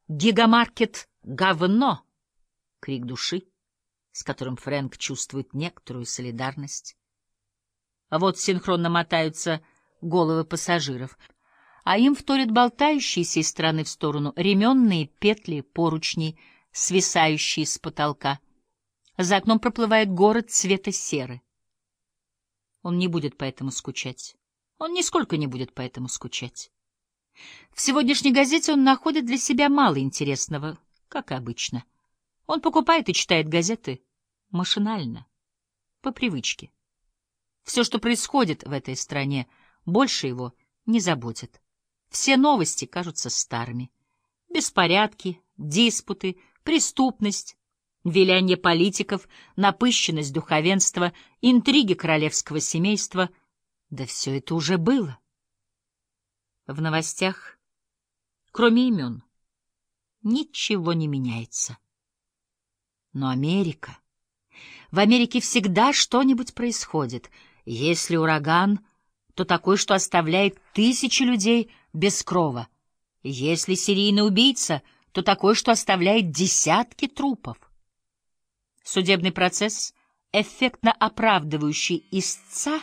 Гигамаркет — говно! Крик души, с которым Фрэнк чувствует некоторую солидарность. А вот синхронно мотаются головы пассажиров, а им вторят болтающиеся из стороны в сторону ременные петли поручней, свисающие с потолка. За окном проплывает город цвета серы. Он не будет по этому скучать. Он нисколько не будет по этому скучать. В сегодняшней газете он находит для себя мало интересного, как обычно. Он покупает и читает газеты машинально, по привычке. Все, что происходит в этой стране, больше его не заботит. Все новости кажутся старыми. Беспорядки, диспуты, преступность, виляние политиков, напыщенность духовенства, интриги королевского семейства — да все это уже было. В новостях, кроме имен, ничего не меняется. Но Америка... В Америке всегда что-нибудь происходит. Если ураган, то такой, что оставляет тысячи людей без крова. Если серийный убийца, то такой, что оставляет десятки трупов. Судебный процесс, эффектно оправдывающий истца,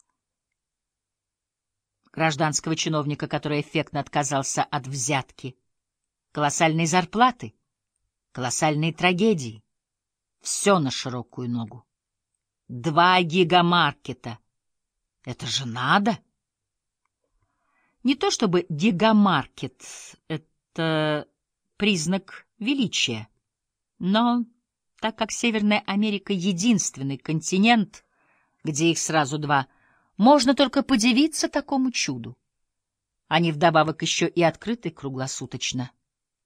гражданского чиновника, который эффектно отказался от взятки, колоссальные зарплаты, колоссальные трагедии. Все на широкую ногу. 2 гигамаркета. Это же надо! Не то чтобы гигамаркет — это признак величия, но так как Северная Америка — единственный континент, где их сразу 2, можно только подивиться такому чуду. Они вдобавок еще и открыты круглосуточно.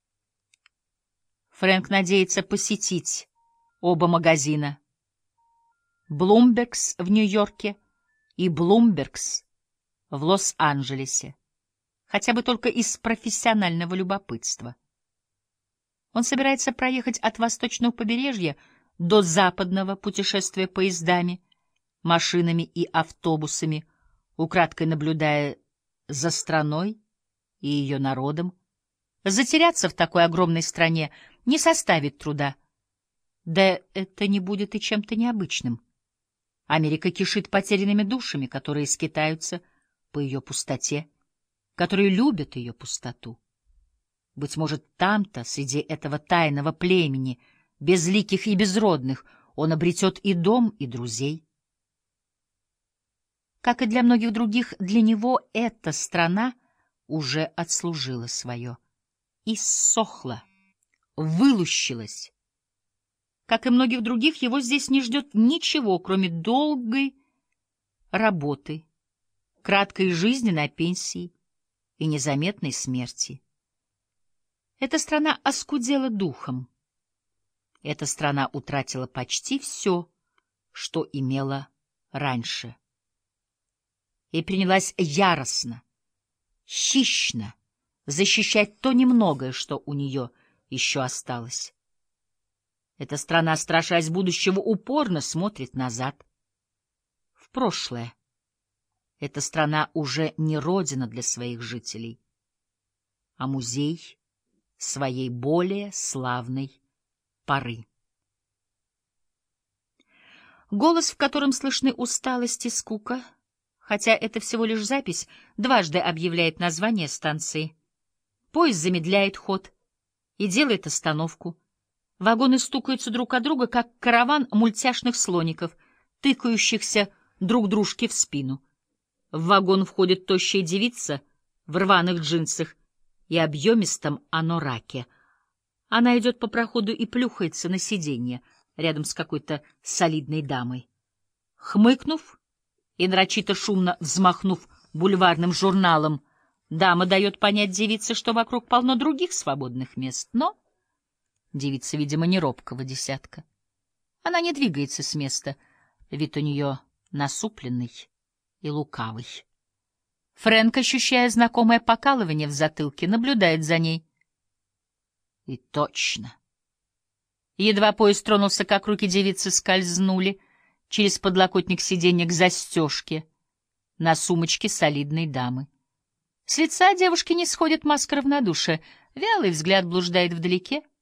Фрэнк надеется посетить оба магазина. Блумбергс в Нью-Йорке и Блумбергс в Лос-Анджелесе. Хотя бы только из профессионального любопытства. Он собирается проехать от восточного побережья до западного, путешествуя поездами, машинами и автобусами, украдкой наблюдая за страной и ее народом. Затеряться в такой огромной стране не составит труда. Да это не будет и чем-то необычным. Америка кишит потерянными душами, которые скитаются по ее пустоте, которые любят ее пустоту. Быть может, там-то, среди этого тайного племени, безликих и безродных, он обретет и дом, и друзей. Как и для многих других, для него эта страна уже отслужила свое. Иссохла, вылущилась. Как и многих других, его здесь не ждет ничего, кроме долгой работы, краткой жизни на пенсии и незаметной смерти. Эта страна оскудела духом. Эта страна утратила почти все, что имела раньше. И принялась яростно, хищно защищать то немногое, что у нее еще осталось. Эта страна, страшась будущего, упорно смотрит назад, в прошлое. Эта страна уже не родина для своих жителей, а музей своей более славной поры. Голос, в котором слышны усталость и скука, хотя это всего лишь запись, дважды объявляет название станции. Поезд замедляет ход и делает остановку. Вагоны стукаются друг от друга, как караван мультяшных слоников, тыкающихся друг дружке в спину. В вагон входит тощая девица в рваных джинсах и объемистом анораке. Она идет по проходу и плюхается на сиденье рядом с какой-то солидной дамой. Хмыкнув и нарочито шумно взмахнув бульварным журналом, дама дает понять девице, что вокруг полно других свободных мест, но... Девица, видимо, не робкого десятка. Она не двигается с места, вид у нее насупленный и лукавый. Фрэнк, ощущая знакомое покалывание в затылке, наблюдает за ней. И точно. Едва поезд тронулся, как руки девицы скользнули через подлокотник сиденья к застежке на сумочке солидной дамы. С лица девушки не сходит маска равнодушия, вялый взгляд блуждает вдалеке.